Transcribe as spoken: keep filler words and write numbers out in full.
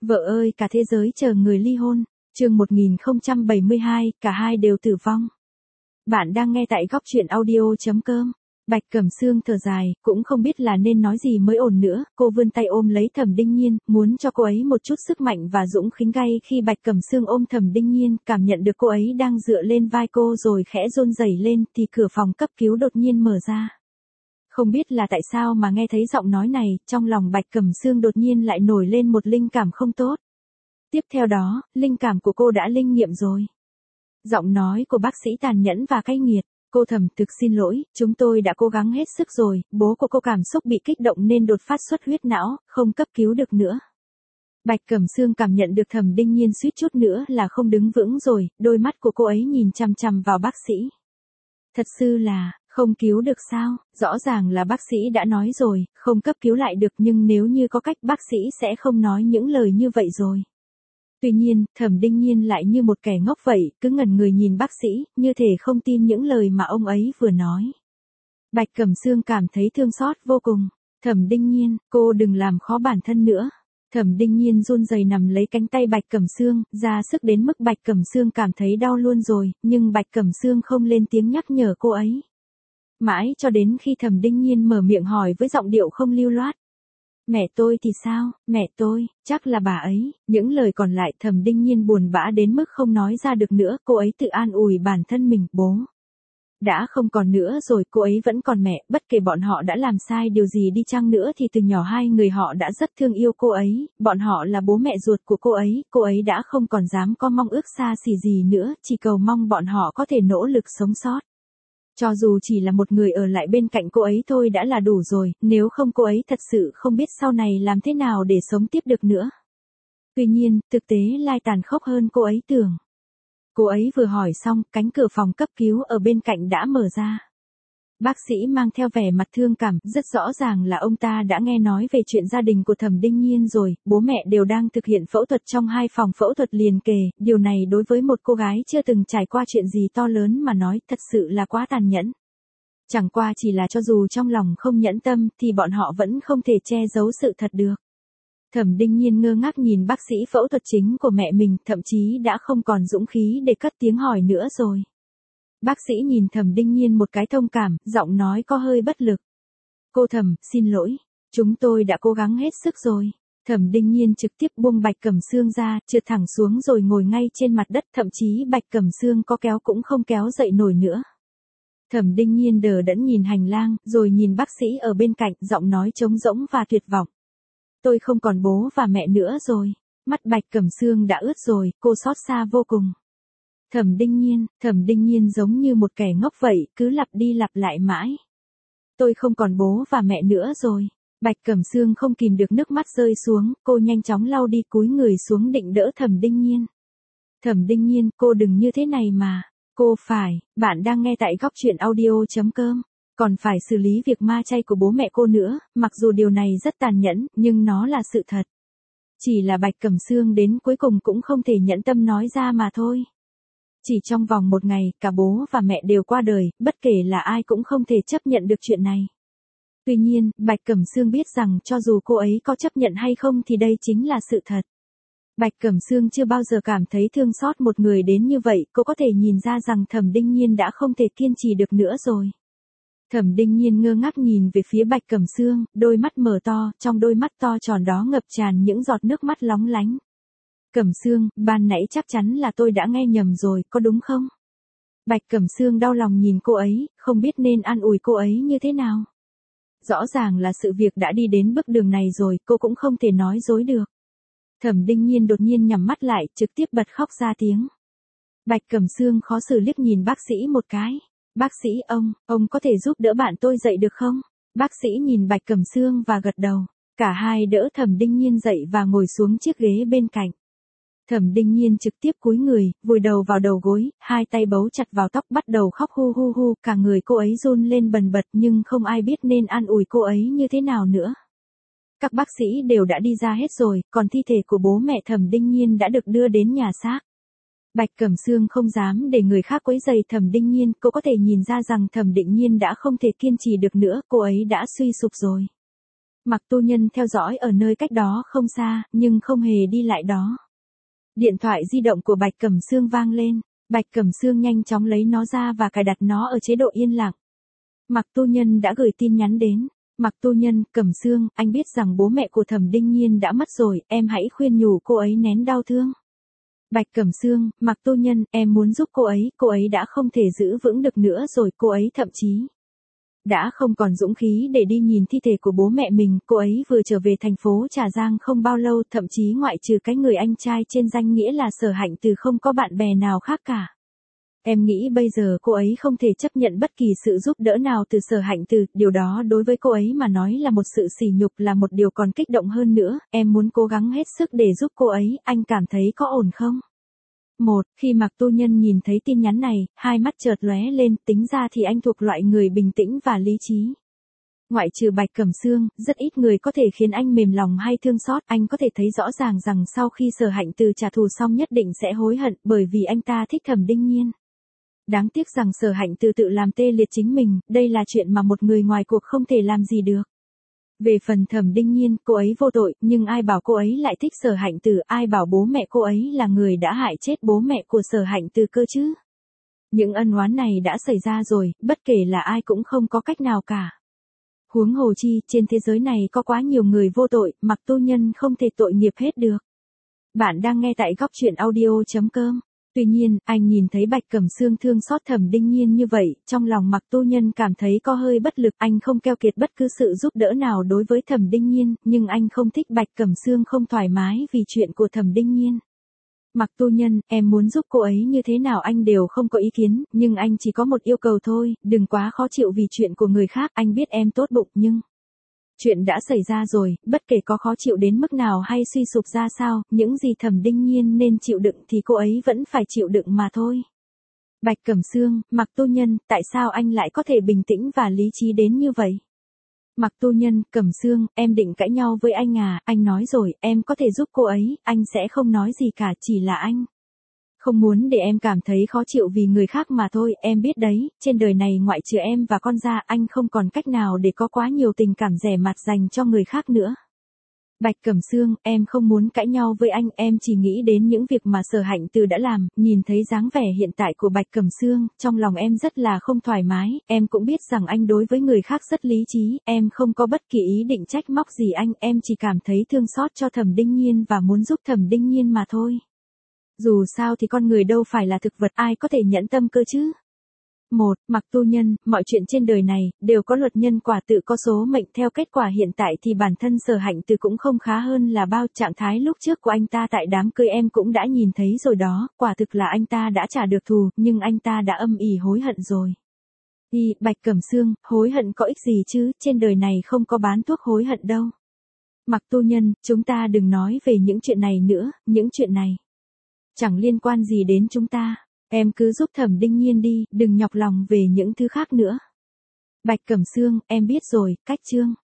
Vợ ơi cả thế giới chờ người ly hôn, chương một nghìn không trăm bảy mươi hai, cả hai đều tử vong. Bạn đang nghe tại góc truyện audio chấm com. Bạch Cẩm Sương thở dài, cũng không biết là nên nói gì mới ổn nữa, cô vươn tay ôm lấy Thẩm Đinh Nhiên, muốn cho cô ấy một chút sức mạnh và dũng khí gay khi Bạch Cẩm Sương ôm Thẩm Đinh Nhiên, cảm nhận được cô ấy đang dựa lên vai cô rồi khẽ run rẩy lên thì cửa phòng cấp cứu đột nhiên mở ra. Không biết là tại sao mà nghe thấy giọng nói này, trong lòng Bạch Cẩm Sương đột nhiên lại nổi lên một linh cảm không tốt. Tiếp theo đó, linh cảm của cô đã linh nghiệm rồi. Giọng nói của bác sĩ tàn nhẫn và cay nghiệt. Cô Thẩm, thực xin lỗi, chúng tôi đã cố gắng hết sức rồi, bố của cô cảm xúc bị kích động nên đột phát xuất huyết não, không cấp cứu được nữa. Bạch Cẩm Sương cảm nhận được Thẩm Đinh Nhiên suýt chút nữa là không đứng vững rồi, đôi mắt của cô ấy nhìn chằm chằm vào bác sĩ. Thật sự là, không cứu được sao, rõ ràng là bác sĩ đã nói rồi, không cấp cứu lại được nhưng nếu như có cách bác sĩ sẽ không nói những lời như vậy rồi. Tuy nhiên, Thẩm Đinh Nhiên lại như một kẻ ngốc vậy, cứ ngẩn người nhìn bác sĩ, như thể không tin những lời mà ông ấy vừa nói. Bạch Cẩm Sương cảm thấy thương xót vô cùng. Thẩm Đinh Nhiên, cô đừng làm khó bản thân nữa. Thẩm Đinh Nhiên run rẩy nằm lấy cánh tay Bạch Cẩm Sương, ra sức đến mức Bạch Cẩm Sương cảm thấy đau luôn rồi, nhưng Bạch Cẩm Sương không lên tiếng nhắc nhở cô ấy. Mãi cho đến khi Thẩm Đinh Nhiên mở miệng hỏi với giọng điệu không lưu loát. Mẹ tôi thì sao, mẹ tôi, chắc là bà ấy, những lời còn lại Thẩm Đinh Nhiên buồn bã đến mức không nói ra được nữa, cô ấy tự an ủi bản thân mình, bố đã không còn nữa rồi, cô ấy vẫn còn mẹ, bất kể bọn họ đã làm sai điều gì đi chăng nữa thì từ nhỏ hai người họ đã rất thương yêu cô ấy, bọn họ là bố mẹ ruột của cô ấy, cô ấy đã không còn dám có mong ước xa xỉ gì nữa, chỉ cầu mong bọn họ có thể nỗ lực sống sót. Cho dù chỉ là một người ở lại bên cạnh cô ấy thôi đã là đủ rồi, nếu không cô ấy thật sự không biết sau này làm thế nào để sống tiếp được nữa. Tuy nhiên, thực tế lại tàn khốc hơn cô ấy tưởng. Cô ấy vừa hỏi xong, cánh cửa phòng cấp cứu ở bên cạnh đã mở ra. Bác sĩ mang theo vẻ mặt thương cảm, rất rõ ràng là ông ta đã nghe nói về chuyện gia đình của Thẩm Đinh Nhiên rồi, bố mẹ đều đang thực hiện phẫu thuật trong hai phòng phẫu thuật liền kề, điều này đối với một cô gái chưa từng trải qua chuyện gì to lớn mà nói thật sự là quá tàn nhẫn. Chẳng qua chỉ là cho dù trong lòng không nhẫn tâm thì bọn họ vẫn không thể che giấu sự thật được. Thẩm Đinh Nhiên ngơ ngác nhìn bác sĩ phẫu thuật chính của mẹ mình, thậm chí đã không còn dũng khí để cất tiếng hỏi nữa rồi. Bác sĩ nhìn Thẩm Đinh Nhiên một cái thông cảm, giọng nói có hơi bất lực. Cô Thẩm, xin lỗi, chúng tôi đã cố gắng hết sức rồi. Thẩm Đinh Nhiên trực tiếp buông Bạch Cẩm Sương ra, trượt thẳng xuống rồi ngồi ngay trên mặt đất, thậm chí Bạch Cẩm Sương có kéo cũng không kéo dậy nổi nữa. Thẩm Đinh Nhiên đờ đẫn nhìn hành lang, rồi nhìn bác sĩ ở bên cạnh, giọng nói trống rỗng và tuyệt vọng. Tôi không còn bố và mẹ nữa rồi. Mắt Bạch Cẩm Sương đã ướt rồi, cô xót xa vô cùng. Thẩm Đinh Nhiên, Thẩm Đinh Nhiên giống như một kẻ ngốc vậy, cứ lặp đi lặp lại mãi. Tôi không còn bố và mẹ nữa rồi. Bạch Cẩm Sương không kìm được nước mắt rơi xuống, cô nhanh chóng lau đi cúi người xuống định đỡ Thẩm Đinh Nhiên. Thẩm Đinh Nhiên, cô đừng như thế này mà. Cô phải, bạn đang nghe tại góc truyện audio chấm com. Còn phải xử lý việc ma chay của bố mẹ cô nữa, mặc dù điều này rất tàn nhẫn, nhưng nó là sự thật. Chỉ là Bạch Cẩm Sương đến cuối cùng cũng không thể nhẫn tâm nói ra mà thôi. Chỉ trong vòng một ngày, cả bố và mẹ đều qua đời, bất kể là ai cũng không thể chấp nhận được chuyện này. Tuy nhiên, Bạch Cẩm Sương biết rằng cho dù cô ấy có chấp nhận hay không thì đây chính là sự thật. Bạch Cẩm Sương chưa bao giờ cảm thấy thương xót một người đến như vậy, cô có thể nhìn ra rằng Thẩm Đinh Nhiên đã không thể kiên trì được nữa rồi. Thẩm Đinh Nhiên ngơ ngác nhìn về phía Bạch Cẩm Sương, đôi mắt mở to, trong đôi mắt to tròn đó ngập tràn những giọt nước mắt lóng lánh. Cẩm Sương, ban nãy chắc chắn là tôi đã nghe nhầm rồi, có đúng không? Bạch Cẩm Sương đau lòng nhìn cô ấy, không biết nên an ủi cô ấy như thế nào. Rõ ràng là sự việc đã đi đến bước đường này rồi, cô cũng không thể nói dối được. Thẩm Đinh Nhiên đột nhiên nhắm mắt lại, trực tiếp bật khóc ra tiếng. Bạch Cẩm Sương khó xử liếc nhìn bác sĩ một cái. Bác sĩ, ông, ông có thể giúp đỡ bạn tôi dậy được không? Bác sĩ nhìn Bạch Cẩm Sương và gật đầu. Cả hai đỡ Thẩm Đinh Nhiên dậy và ngồi xuống chiếc ghế bên cạnh. Thẩm Đinh Nhiên trực tiếp cúi người, vùi đầu vào đầu gối, hai tay bấu chặt vào tóc bắt đầu khóc hu hu hu, cả người cô ấy run lên bần bật nhưng không ai biết nên an ủi cô ấy như thế nào nữa. Các bác sĩ đều đã đi ra hết rồi, còn thi thể của bố mẹ Thẩm Đinh Nhiên đã được đưa đến nhà xác. Bạch Cẩm Sương không dám để người khác quấy rầy Thẩm Đinh Nhiên, cô có thể nhìn ra rằng Thẩm Đinh Nhiên đã không thể kiên trì được nữa, cô ấy đã suy sụp rồi. Mặc tu nhân theo dõi ở nơi cách đó không xa, nhưng không hề đi lại đó. Điện thoại di động của Bạch Cẩm Sương vang lên, Bạch Cẩm Sương nhanh chóng lấy nó ra và cài đặt nó ở chế độ yên lặng. Mặc tu nhân đã gửi tin nhắn đến. Mặc tu nhân, Cẩm Sương, anh biết rằng bố mẹ của Thẩm Đinh Nhiên đã mất rồi, em hãy khuyên nhủ cô ấy nén đau thương. Bạch Cẩm Sương, Mặc tu nhân, em muốn giúp cô ấy, cô ấy đã không thể giữ vững được nữa rồi, cô ấy thậm chí đã không còn dũng khí để đi nhìn thi thể của bố mẹ mình, cô ấy vừa trở về thành phố Trà Giang không bao lâu, thậm chí ngoại trừ cái người anh trai trên danh nghĩa là Sở Hạnh Từ không có bạn bè nào khác cả. Em nghĩ bây giờ cô ấy không thể chấp nhận bất kỳ sự giúp đỡ nào từ Sở Hạnh Từ, điều đó đối với cô ấy mà nói là một sự sỉ nhục, là một điều còn kích động hơn nữa, em muốn cố gắng hết sức để giúp cô ấy, anh cảm thấy có ổn không? Một, khi Mặc tu nhân nhìn thấy tin nhắn này, hai mắt chợt lóe lên, tính ra thì anh thuộc loại người bình tĩnh và lý trí. Ngoại trừ Bạch Cẩm Sương, rất ít người có thể khiến anh mềm lòng hay thương xót, anh có thể thấy rõ ràng rằng sau khi Sở Hạnh Từ trả thù xong nhất định sẽ hối hận, bởi vì anh ta thích Thẩm Đinh Nhiên. Đáng tiếc rằng Sở Hạnh Từ tự làm tê liệt chính mình, đây là chuyện mà một người ngoài cuộc không thể làm gì được. Về phần Thẩm Đinh Nhiên, cô ấy vô tội, nhưng ai bảo cô ấy lại thích Sở Hạnh Từ, ai bảo bố mẹ cô ấy là người đã hại chết bố mẹ của Sở Hạnh Từ cơ chứ. Những ân oán này đã xảy ra rồi, bất kể là ai cũng không có cách nào cả. Huống hồ chi, trên thế giới này có quá nhiều người vô tội, Mặc tu nhân không thể tội nghiệp hết được. Bạn đang nghe tại góc truyện audio chấm com. Tuy nhiên, anh nhìn thấy Bạch Cẩm Sương thương xót Thẩm Đinh Nhiên như vậy, trong lòng Mặc tu nhân cảm thấy có hơi bất lực, anh không keo kiệt bất cứ sự giúp đỡ nào đối với Thẩm Đinh Nhiên, nhưng anh không thích Bạch Cẩm Sương không thoải mái vì chuyện của Thẩm Đinh Nhiên. Mặc tu nhân, em muốn giúp cô ấy như thế nào anh đều không có ý kiến, nhưng anh chỉ có một yêu cầu thôi, đừng quá khó chịu vì chuyện của người khác, anh biết em tốt bụng nhưng... Chuyện đã xảy ra rồi, bất kể có khó chịu đến mức nào hay suy sụp ra sao, những gì Thẩm Đinh Nhiên nên chịu đựng thì cô ấy vẫn phải chịu đựng mà thôi. Bạch Cẩm Sương, Mặc tu nhân, tại sao anh lại có thể bình tĩnh và lý trí đến như vậy? Mặc tu nhân, Cẩm Sương, em định cãi nhau với anh à, anh nói rồi, em có thể giúp cô ấy, anh sẽ không nói gì cả, chỉ là anh không muốn để em cảm thấy khó chịu vì người khác mà thôi, em biết đấy, trên đời này ngoại trừ em và con ra, anh không còn cách nào để có quá nhiều tình cảm rẻ mạt dành cho người khác nữa. Bạch Cẩm Sương, em không muốn cãi nhau với anh, em chỉ nghĩ đến những việc mà Sở Hạnh Từ đã làm, nhìn thấy dáng vẻ hiện tại của Bạch Cẩm Sương, trong lòng em rất là không thoải mái, em cũng biết rằng anh đối với người khác rất lý trí, em không có bất kỳ ý định trách móc gì anh, em chỉ cảm thấy thương xót cho Thẩm Đinh Nhiên và muốn giúp Thẩm Đinh Nhiên mà thôi. Dù sao thì con người đâu phải là thực vật, ai có thể nhẫn tâm cơ chứ? Một, Mặc tu nhân, mọi chuyện trên đời này, đều có luật nhân quả tự có số mệnh, theo kết quả hiện tại thì bản thân Sở Hạnh Từ cũng không khá hơn là bao, trạng thái lúc trước của anh ta tại đám cưới em cũng đã nhìn thấy rồi đó, quả thực là anh ta đã trả được thù, nhưng anh ta đã âm ỉ hối hận rồi. Đi, Bạch Cẩm Sương, hối hận có ích gì chứ, trên đời này không có bán thuốc hối hận đâu. Mặc tu nhân, chúng ta đừng nói về những chuyện này nữa, những chuyện này chẳng liên quan gì đến chúng ta. Em cứ giúp Thẩm Đinh Nhiên đi, đừng nhọc lòng về những thứ khác nữa. Bạch Cẩm Sương, em biết rồi, cách chương.